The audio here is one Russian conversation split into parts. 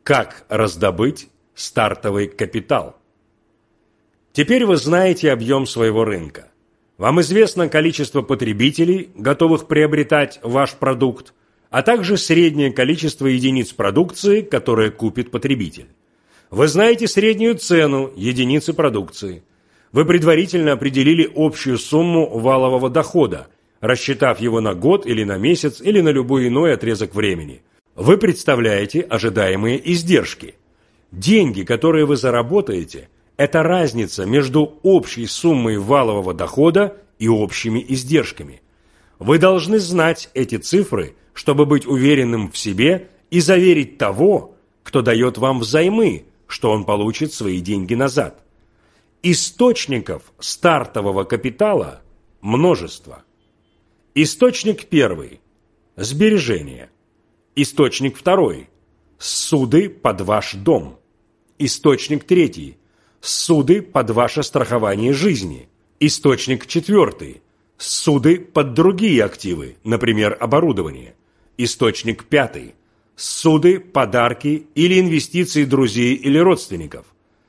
Как раздобыть стартовый капитал? Теперь вы знаете объем своего рынка. Вам известно количество потребителей, готовых приобретать ваш продукт, а также среднее количество единиц продукции, которые купит потребитель. Вы знаете среднюю цену единицы продукции. Вы предварительно определили общую сумму валового дохода, рассчитав его на год или на месяц или на любой иной отрезок времени. Вы представляете ожидаемые издержки. Деньги, которые вы заработаете, это разница между общей суммой валового дохода и общими издержками. Вы должны знать эти цифры, чтобы быть уверенным в себе и заверить того, кто дает вам взаймы, что он получит свои деньги назад. Источников стартового капитала множество. Источник первый – сбережения. Источник второй – суды под ваш дом. Источник третий – суды под ваше страхование жизни. Источник четвертый – суды под другие активы, например, оборудование. Источник пятый – суды, подарки или инвестиции друзей или родственников.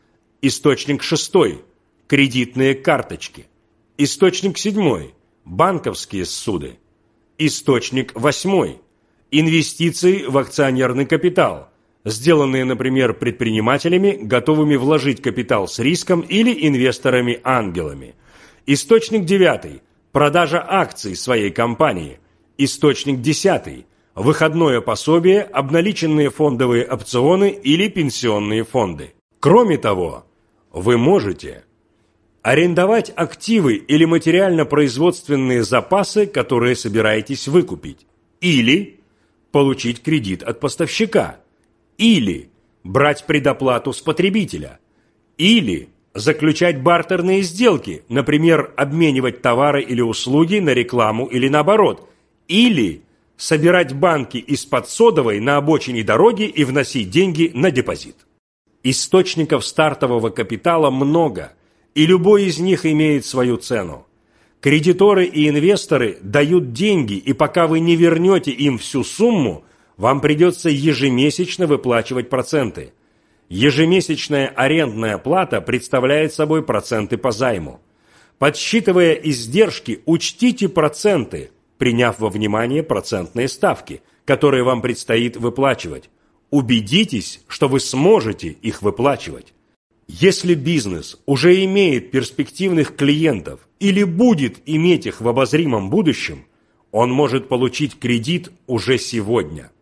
Источник шестой – кредитные карточки. Источник седьмой – банковские суды. Источник восьмой – инвестиции в акционерный капитал, сделанные, например, предпринимателями, готовыми вложить капитал с риском, или инвесторами-ангелами. Источник девятый – продажа акций своей компании. Источник десятый – выходное пособие, обналиченные фондовые опционы или пенсионные фонды. Кроме того, вы можете арендовать активы или материально-производственные запасы, которые собираетесь выкупить, или получить кредит от поставщика, или брать предоплату с потребителя, или заключать бартерные сделки, например, обменивать товары или услуги на рекламу или наоборот, или собирать банки из-под содовой на обочине дороги и вносить деньги на депозит. Источников стартового капитала много, и любой из них имеет свою цену. Кредиторы и инвесторы дают деньги, и пока вы не вернете им всю сумму, вам придется ежемесячно выплачивать проценты. Ежемесячная арендная плата представляет собой проценты по займу. Подсчитывая издержки, учтите проценты, приняв во внимание процентные ставки, которые вам предстоит выплачивать. Убедитесь, что вы сможете их выплачивать. Если бизнес уже имеет перспективных клиентов или будет иметь их в обозримом будущем, он может получить кредит уже сегодня.